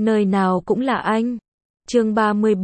Nơi nào cũng là anh. Chương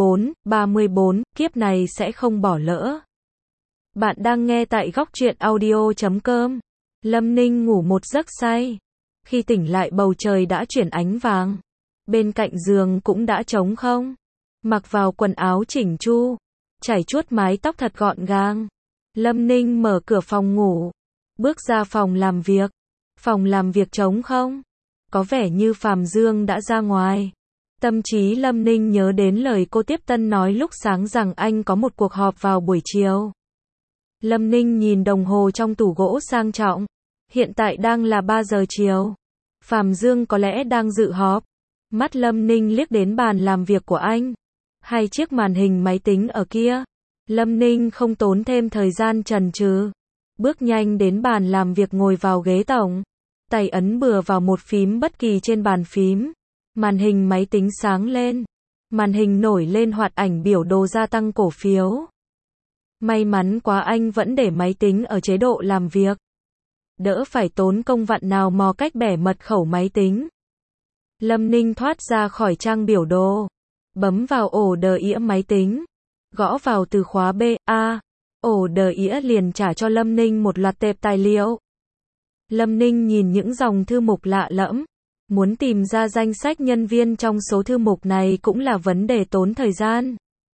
34, kiếp này sẽ không bỏ lỡ. Bạn đang nghe tại góc truyện audio.com. Lâm Ninh ngủ một giấc say. Khi tỉnh lại bầu trời đã chuyển ánh vàng. Bên cạnh giường cũng đã trống không. Mặc vào quần áo chỉnh chu. Chải chuốt mái tóc thật gọn gàng. Lâm Ninh mở cửa phòng ngủ. Bước ra phòng làm việc. Phòng làm việc trống không. Có vẻ như Phàm Dương đã ra ngoài. Tâm trí Lâm Ninh nhớ đến lời cô tiếp tân nói lúc sáng rằng anh có một cuộc họp vào buổi chiều. Lâm Ninh nhìn đồng hồ trong tủ gỗ sang trọng. Hiện tại đang là 3 giờ chiều. Phàm Dương có lẽ đang dự họp. Mắt Lâm Ninh liếc đến bàn làm việc của anh. Hai chiếc màn hình máy tính ở kia. Lâm Ninh không tốn thêm thời gian chần chừ. Bước nhanh đến bàn làm việc ngồi vào ghế tổng. Tay ấn bừa vào một phím bất kỳ trên bàn phím. Màn hình máy tính sáng lên. Màn hình nổi lên hoạt ảnh biểu đồ gia tăng cổ phiếu. May mắn quá anh vẫn để máy tính ở chế độ làm việc. Đỡ phải tốn công vặn nào mò cách bẻ mật khẩu máy tính. Lâm Ninh thoát ra khỏi trang biểu đồ. Bấm vào ổ đờ ĩa máy tính. Gõ vào từ khóa BA. Ổ đờ ĩa liền trả cho Lâm Ninh một loạt tệp tài liệu. Lâm Ninh nhìn những dòng thư mục lạ lẫm. Muốn tìm ra danh sách nhân viên trong số thư mục này cũng là vấn đề tốn thời gian.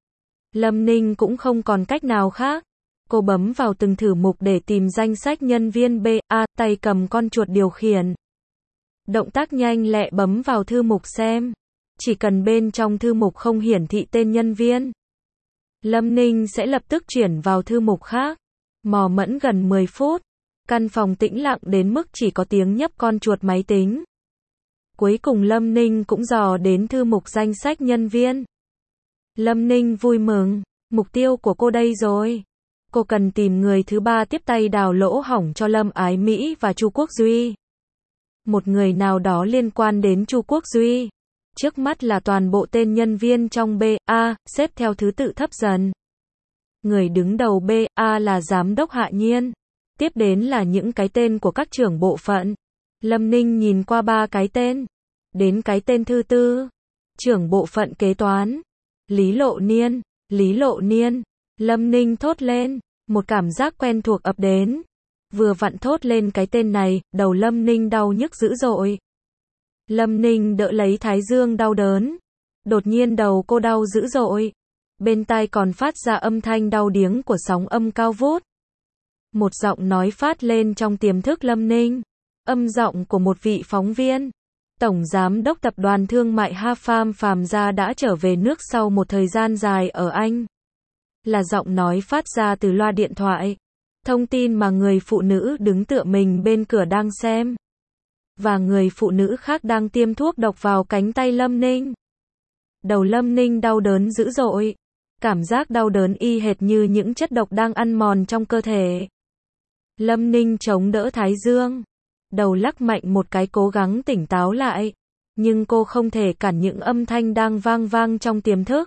Lâm Ninh cũng không còn cách nào khác. Cô bấm vào từng thư mục để tìm danh sách nhân viên BA, tay cầm con chuột điều khiển. Động tác nhanh lẹ bấm vào thư mục xem. Chỉ cần bên trong thư mục không hiển thị tên nhân viên, Lâm Ninh sẽ lập tức chuyển vào thư mục khác. Mò mẫm gần 10 phút. Căn phòng tĩnh lặng đến mức chỉ có tiếng nhấp con chuột máy tính. Cuối cùng Lâm Ninh cũng dò đến thư mục danh sách nhân viên. Lâm Ninh vui mừng, mục tiêu của cô đây rồi. Cô cần tìm người thứ ba tiếp tay đào lỗ hổng cho Lâm Ái Mỹ và Chu Quốc Duy. Một người nào đó liên quan đến Chu Quốc Duy. Trước mắt là toàn bộ tên nhân viên trong BA, xếp theo thứ tự thấp dần. Người đứng đầu BA là Giám đốc Hạ Nhiên. Tiếp đến là những cái tên của các trưởng bộ phận. Lâm Ninh nhìn qua 3 cái tên. Đến cái tên thứ tư. Trưởng bộ phận kế toán. Lý Lộ Niên. Lý Lộ Niên. Lâm Ninh thốt lên. Một cảm giác quen thuộc ập đến. Vừa vặn thốt lên cái tên này, đầu Lâm Ninh đau nhức dữ dội. Lâm Ninh đỡ lấy thái dương đau đớn. Đột nhiên đầu cô đau dữ dội. Bên tai còn phát ra âm thanh đau điếng của sóng âm cao vút. Một giọng nói phát lên trong tiềm thức Lâm Ninh. Âm giọng của một vị phóng viên. Tổng giám đốc tập đoàn thương mại Hafam Phàm Gia đã trở về nước sau một thời gian dài ở Anh. Là giọng nói phát ra từ loa điện thoại. Thông tin mà người phụ nữ đứng tựa mình bên cửa đang xem. Và người phụ nữ khác đang tiêm thuốc độc vào cánh tay Lâm Ninh. Đầu Lâm Ninh đau đớn dữ dội. Cảm giác đau đớn y hệt như những chất độc đang ăn mòn trong cơ thể. Lâm Ninh chống đỡ thái dương. Đầu lắc mạnh một cái cố gắng tỉnh táo lại. Nhưng cô không thể cản những âm thanh đang vang vang trong tiềm thức.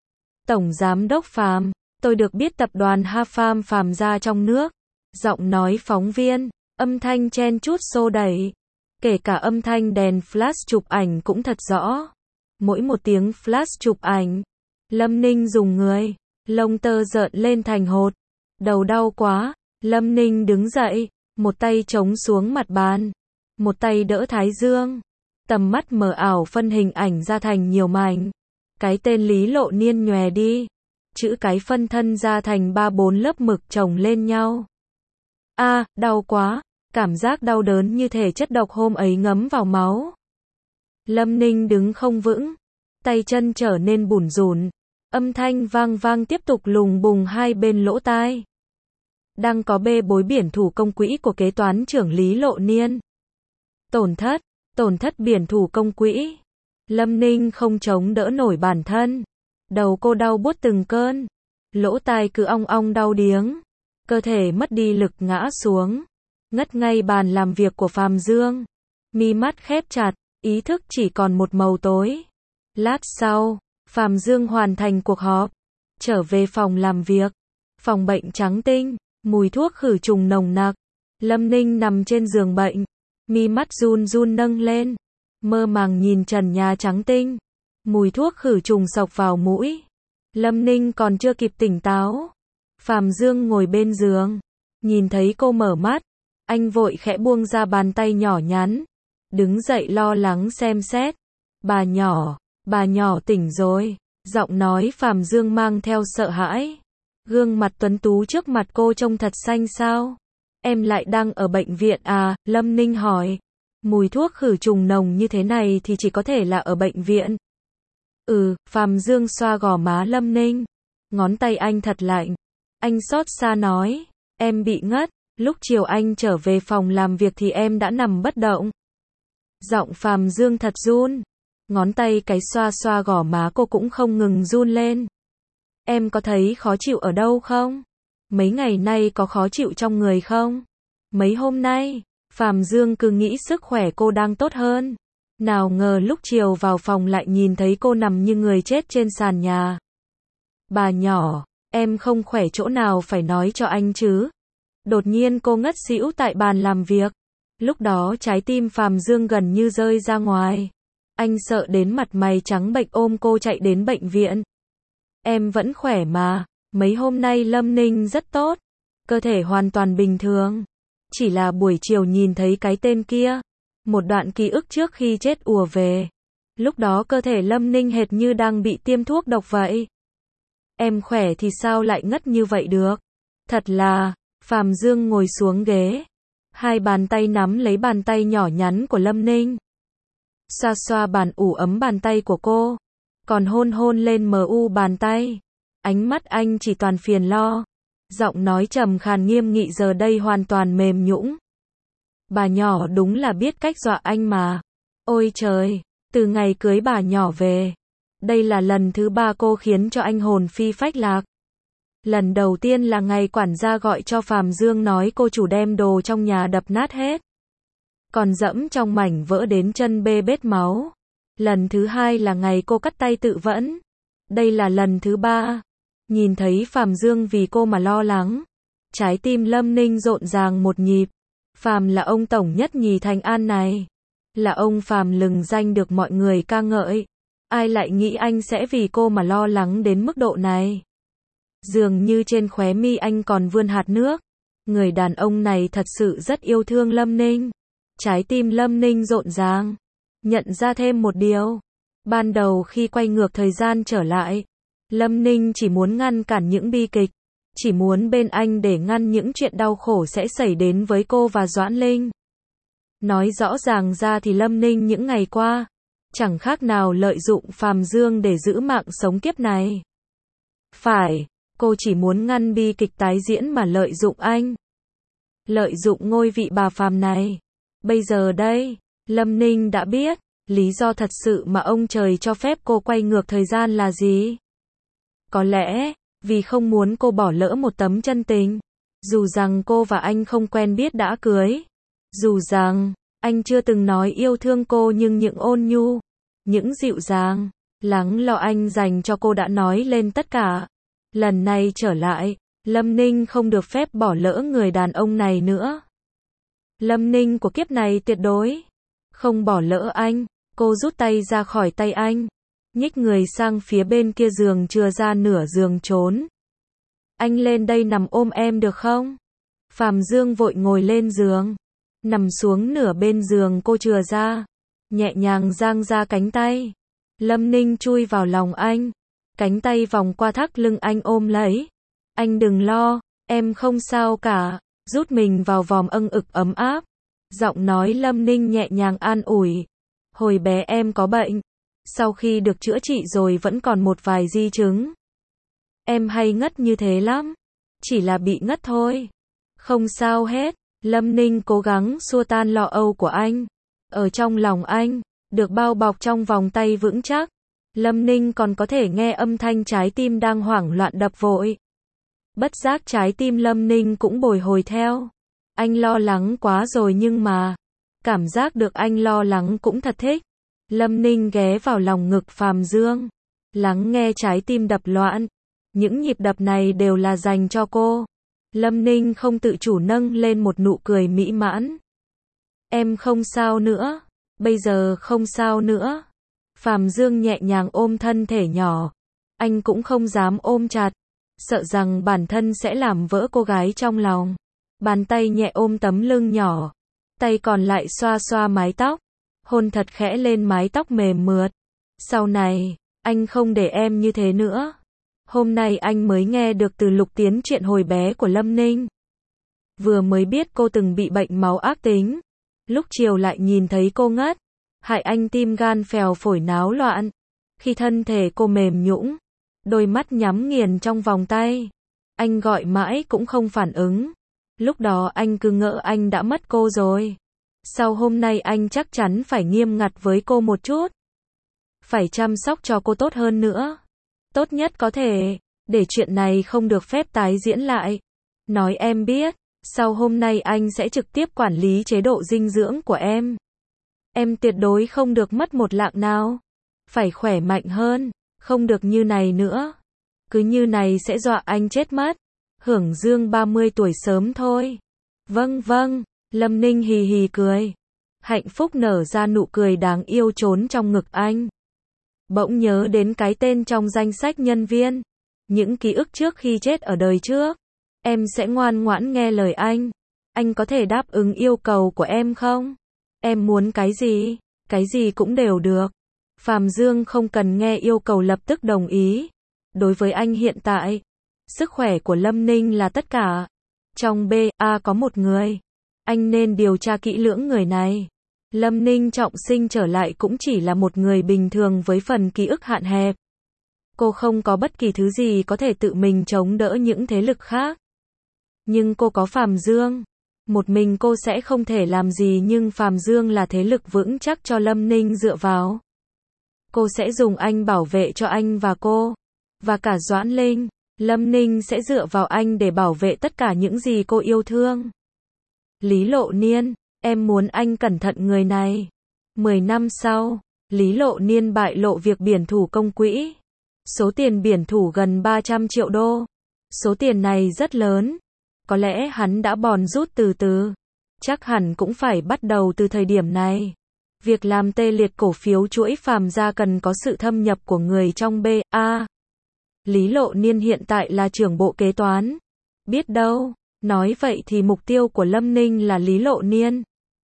Tổng giám đốc Phàm, tôi được biết tập đoàn Hafam Phàm Gia trong nước. Giọng nói phóng viên, âm thanh chen chúc xô đẩy. Kể cả âm thanh đèn flash chụp ảnh cũng thật rõ. Mỗi một tiếng flash chụp ảnh. Lâm Ninh dùng người. Lông tơ rợn lên thành hột. Đầu đau quá. Lâm Ninh đứng dậy. Một tay chống xuống mặt bàn. Một tay đỡ thái dương. Tầm mắt mờ ảo phân hình ảnh ra thành nhiều mảnh. Cái tên Lý Lộ Niên nhòe đi. Chữ cái phân thân ra thành 3-4 lớp mực chồng lên nhau. Đau quá. Cảm giác đau đớn như thể chất độc hôm ấy ngấm vào máu. Lâm Ninh đứng không vững. Tay chân trở nên bủn rủn. Âm thanh vang vang tiếp tục lùng bùng hai bên lỗ tai. Đang có bê bối biển thủ công quỹ của kế toán trưởng Lý Lộ Niên. Tổn thất biển thủ công quỹ. Lâm Ninh không chống đỡ nổi bản thân. Đầu cô đau buốt từng cơn. Lỗ tai cứ ong ong đau điếng. Cơ thể mất đi lực ngã xuống. Ngất ngay bàn làm việc của Phàm Dương. Mi mắt khép chặt, ý thức chỉ còn một màu tối. Lát sau, Phàm Dương hoàn thành cuộc họp. Trở về phòng làm việc. Phòng bệnh trắng tinh, mùi thuốc khử trùng nồng nặc. Lâm Ninh nằm trên giường bệnh. Mi mắt run run nâng lên. mơ màng nhìn trần nhà trắng tinh, mùi thuốc khử trùng xộc vào mũi. Lâm Ninh còn chưa kịp tỉnh táo. Phàm Dương ngồi bên giường, nhìn thấy cô mở mắt, anh vội khẽ buông ra bàn tay nhỏ nhắn, đứng dậy lo lắng xem xét. Bà nhỏ tỉnh rồi. Giọng nói Phàm Dương mang theo sợ hãi. Gương mặt tuấn tú trước mặt cô trông thật xanh sao? Em lại đang ở bệnh viện à? Lâm Ninh hỏi. Mùi thuốc khử trùng nồng như thế này thì chỉ có thể là ở bệnh viện. Phàm Dương xoa gò má Lâm Ninh. Ngón tay anh thật lạnh. Anh xót xa nói. Em bị ngất. Lúc chiều anh trở về phòng làm việc thì em đã nằm bất động. Giọng Phàm Dương thật run. Ngón tay cái xoa xoa gò má cô cũng không ngừng run lên. Em có thấy khó chịu ở đâu không? Mấy ngày nay có khó chịu trong người không? Mấy hôm nay, Phàm Dương cứ nghĩ sức khỏe cô đang tốt hơn. Nào ngờ lúc chiều vào phòng lại nhìn thấy cô nằm như người chết trên sàn nhà. Bà nhỏ, em không khỏe chỗ nào phải nói cho anh chứ. Đột nhiên cô ngất xỉu tại bàn làm việc. Lúc đó trái tim Phàm Dương gần như rơi ra ngoài. Anh sợ đến mặt mày trắng bệch ôm cô chạy đến bệnh viện. Em vẫn khỏe mà, mấy hôm nay Lâm Ninh rất tốt, cơ thể hoàn toàn bình thường. Chỉ là buổi chiều nhìn thấy cái tên kia, một đoạn ký ức trước khi chết ùa về. Lúc đó cơ thể Lâm Ninh hệt như đang bị tiêm thuốc độc vậy. Em khỏe thì sao lại ngất như vậy được? Thật là, Phàm Dương ngồi xuống ghế, hai bàn tay nắm lấy bàn tay nhỏ nhắn của Lâm Ninh. Xoa xoa bàn ủ ấm bàn tay của cô, còn hôn hôn lên mu bàn tay. Ánh mắt anh chỉ toàn phiền lo. Giọng nói trầm khàn nghiêm nghị giờ đây hoàn toàn mềm nhũn. Bà nhỏ đúng là biết cách dọa anh mà. Ôi trời, từ ngày cưới bà nhỏ về, đây là lần thứ 3 cô khiến cho anh hồn phi phách lạc. Lần đầu tiên là ngày quản gia gọi cho Phàm Dương nói cô chủ đem đồ trong nhà đập nát hết, còn dẫm trong mảnh vỡ đến chân bê bết máu. Lần thứ 2 là ngày cô cắt tay tự vẫn. Đây là lần thứ 3. Nhìn thấy Phàm Dương vì cô mà lo lắng, trái tim Lâm Ninh rộn ràng một nhịp. Phàm là ông tổng nhất nhì Thành An này, là ông Phàm lừng danh được mọi người ca ngợi. Ai lại nghĩ anh sẽ vì cô mà lo lắng đến mức độ này. Dường như trên khóe mi anh còn vươn hạt nước. Người đàn ông này thật sự rất yêu thương Lâm Ninh. Trái tim Lâm Ninh rộn ràng. Nhận ra thêm một điều. Ban đầu khi quay ngược thời gian trở lại, Lâm Ninh chỉ muốn ngăn cản những bi kịch. Chỉ muốn bên anh để ngăn những chuyện đau khổ sẽ xảy đến với cô và Doãn Linh. Nói rõ ràng ra thì Lâm Ninh những ngày qua, chẳng khác nào lợi dụng Phàm Dương để giữ mạng sống kiếp này. Phải, cô chỉ muốn ngăn bi kịch tái diễn mà lợi dụng anh. Lợi dụng ngôi vị bà Phàm này. Bây giờ đây, Lâm Ninh đã biết, lý do thật sự mà ông trời cho phép cô quay ngược thời gian là gì. Có lẽ, vì không muốn cô bỏ lỡ một tấm chân tình. Dù rằng cô và anh không quen biết đã cưới. Dù rằng, anh chưa từng nói yêu thương cô nhưng những ôn nhu, những dịu dàng, lắng lo anh dành cho cô đã nói lên tất cả. Lần này trở lại, Lâm Ninh không được phép bỏ lỡ người đàn ông này nữa. Lâm Ninh của kiếp này tuyệt đối không bỏ lỡ anh. Cô rút tay ra khỏi tay anh, nhích người sang phía bên kia giường chừa ra nửa giường trốn. Anh lên đây nằm ôm em được không? Phàm Dương vội ngồi lên giường, nằm xuống nửa bên giường cô chừa ra, nhẹ nhàng dang ra cánh tay. Lâm Ninh chui vào lòng anh, cánh tay vòng qua thắt lưng anh ôm lấy. Anh đừng lo, em không sao cả. Rút mình vào vòng ực ấm áp. Giọng nói Lâm Ninh nhẹ nhàng an ủi. Hồi bé em có bệnh, sau khi được chữa trị rồi vẫn còn một vài di chứng. Em hay ngất như thế lắm, chỉ là bị ngất thôi. Không sao hết. Lâm Ninh cố gắng xua tan lo âu của anh. Ở trong lòng anh, được bao bọc trong vòng tay vững chắc, Lâm Ninh còn có thể nghe âm thanh trái tim đang hoảng loạn đập vội. Bất giác trái tim Lâm Ninh cũng bồi hồi theo. Anh lo lắng quá rồi nhưng mà, cảm giác được anh lo lắng cũng thật thích. Lâm Ninh ghé vào lòng ngực Phàm Dương, lắng nghe trái tim đập loạn. Những nhịp đập này đều là dành cho cô. Lâm Ninh không tự chủ nâng lên một nụ cười mỹ mãn. Em không sao nữa. Bây giờ không sao nữa. Phàm Dương nhẹ nhàng ôm thân thể nhỏ. Anh cũng không dám ôm chặt, sợ rằng bản thân sẽ làm vỡ cô gái trong lòng. Bàn tay nhẹ ôm tấm lưng nhỏ, tay còn lại xoa xoa mái tóc, hôn thật khẽ lên mái tóc mềm mượt. Sau này, anh không để em như thế nữa. Hôm nay anh mới nghe được từ Lục Tiến chuyện hồi bé của Lâm Ninh. Vừa mới biết cô từng bị bệnh máu ác tính, lúc chiều lại nhìn thấy cô ngất, hại anh tim gan phèo phổi náo loạn. Khi thân thể cô mềm nhũn, đôi mắt nhắm nghiền trong vòng tay, anh gọi mãi cũng không phản ứng. Lúc đó anh cứ ngỡ anh đã mất cô rồi. Sau hôm nay anh chắc chắn phải nghiêm ngặt với cô một chút. Phải chăm sóc cho cô tốt hơn nữa. Tốt nhất có thể, để chuyện này không được phép tái diễn lại. Nói em biết, sau hôm nay anh sẽ trực tiếp quản lý chế độ dinh dưỡng của em. Em tuyệt đối không được mất một lạng nào. Phải khỏe mạnh hơn, không được như này nữa. Cứ như này sẽ dọa anh chết mất. Hưởng dương 30 tuổi sớm thôi. Vâng vâng, Lâm Ninh hì hì cười. Hạnh phúc nở ra nụ cười đáng yêu trốn trong ngực anh. Bỗng nhớ đến cái tên trong danh sách nhân viên. Những ký ức trước khi chết ở đời trước. Em sẽ ngoan ngoãn nghe lời anh. Anh có thể đáp ứng yêu cầu của em không? Em muốn cái gì cũng đều được. Phàm Dương không cần nghe yêu cầu lập tức đồng ý. Đối với anh hiện tại, sức khỏe của Lâm Ninh là tất cả. Trong BA có một người. Anh nên điều tra kỹ lưỡng người này. Lâm Ninh trọng sinh trở lại cũng chỉ là một người bình thường với phần ký ức hạn hẹp. Cô không có bất kỳ thứ gì có thể tự mình chống đỡ những thế lực khác. Nhưng cô có Phàm Dương. Một mình cô sẽ không thể làm gì, nhưng Phàm Dương là thế lực vững chắc cho Lâm Ninh dựa vào. Cô sẽ dùng anh bảo vệ cho anh và cô. Và cả Doãn Linh. Lâm Ninh sẽ dựa vào anh để bảo vệ tất cả những gì cô yêu thương. Lý Lộ Niên, em muốn anh cẩn thận người này. 10 năm sau, Lý Lộ Niên bại lộ việc biển thủ công quỹ. Số tiền biển thủ gần 300 triệu đô. Số tiền này rất lớn. Có lẽ hắn đã bòn rút từ từ. Chắc hẳn cũng phải bắt đầu từ thời điểm này. Việc làm tê liệt cổ phiếu chuỗi Phàm gia cần có sự thâm nhập của người trong BA. Lý Lộ Niên hiện tại là trưởng bộ kế toán. Biết đâu, nói vậy thì mục tiêu của Lâm Ninh là Lý Lộ Niên.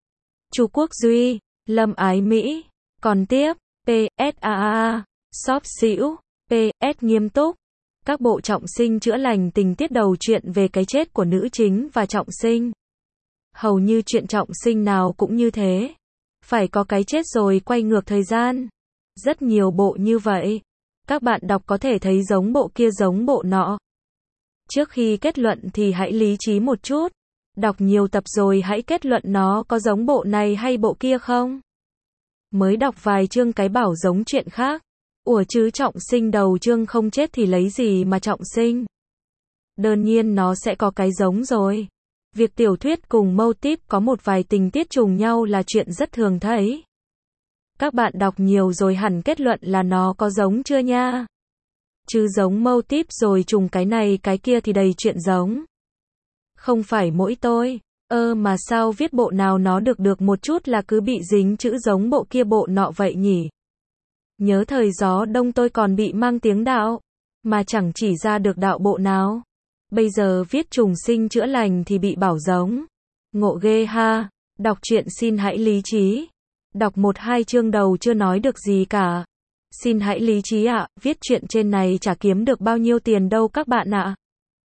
Chu Quốc Duy, Lâm Ái Mỹ. Còn tiếp, PSAA, xóp xỉu, PS nghiêm túc. Các bộ trọng sinh chữa lành tình tiết đầu chuyện về cái chết của nữ chính và trọng sinh. Hầu như chuyện trọng sinh nào cũng như thế. Phải có cái chết rồi quay ngược thời gian. Rất nhiều bộ như vậy. Các bạn đọc có thể thấy giống bộ kia giống bộ nọ. Trước khi kết luận thì hãy lý trí một chút. Đọc nhiều tập rồi hãy kết luận nó có giống bộ này hay bộ kia không. Mới đọc vài chương cái bảo giống chuyện khác. Ủa chứ trọng sinh đầu chương không chết thì lấy gì mà trọng sinh. Đương nhiên nó sẽ có cái giống rồi. Việc tiểu thuyết cùng mâu típ có một vài tình tiết trùng nhau là chuyện rất thường thấy. Các bạn đọc nhiều rồi hẳn kết luận là nó có giống chưa nha. Chứ giống mâu típ rồi trùng cái này cái kia thì đầy chuyện giống. Không phải mỗi tôi. Mà sao viết bộ nào nó được một chút là cứ bị dính chữ giống bộ kia bộ nọ vậy nhỉ? Nhớ thời gió đông tôi còn bị mang tiếng đạo. Mà chẳng chỉ ra được đạo bộ nào. Bây giờ viết trùng sinh chữa lành thì bị bảo giống. Ngộ ghê ha. Đọc truyện xin hãy lý trí. Đọc 1-2 chương đầu chưa nói được gì cả. Xin hãy lý trí ạ, viết truyện trên này chả kiếm được bao nhiêu tiền đâu các bạn ạ.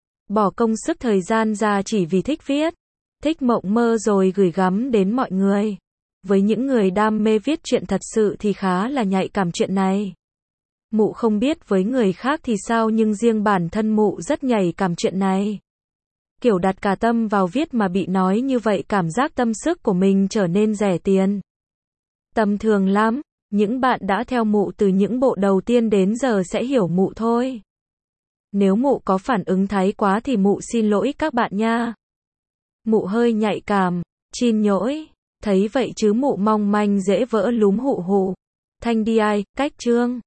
Bỏ công sức thời gian ra chỉ vì thích viết. Thích mộng mơ rồi gửi gắm đến mọi người. Với những người đam mê viết truyện thật sự thì khá là nhạy cảm chuyện này. Mụ không biết với người khác thì sao nhưng riêng bản thân mụ rất nhạy cảm chuyện này. Kiểu đặt cả tâm vào viết mà bị nói như vậy cảm giác tâm sức của mình trở nên rẻ tiền. Tầm thường lắm, những bạn đã theo mụ từ những bộ đầu tiên đến giờ sẽ hiểu mụ thôi. Nếu mụ có phản ứng thái quá thì mụ xin lỗi các bạn nha. Mụ hơi nhạy cảm, xin nhỗi. Thấy vậy chứ mụ mong manh dễ vỡ lúm hụ hụ. Thanh đi ai, cách chương.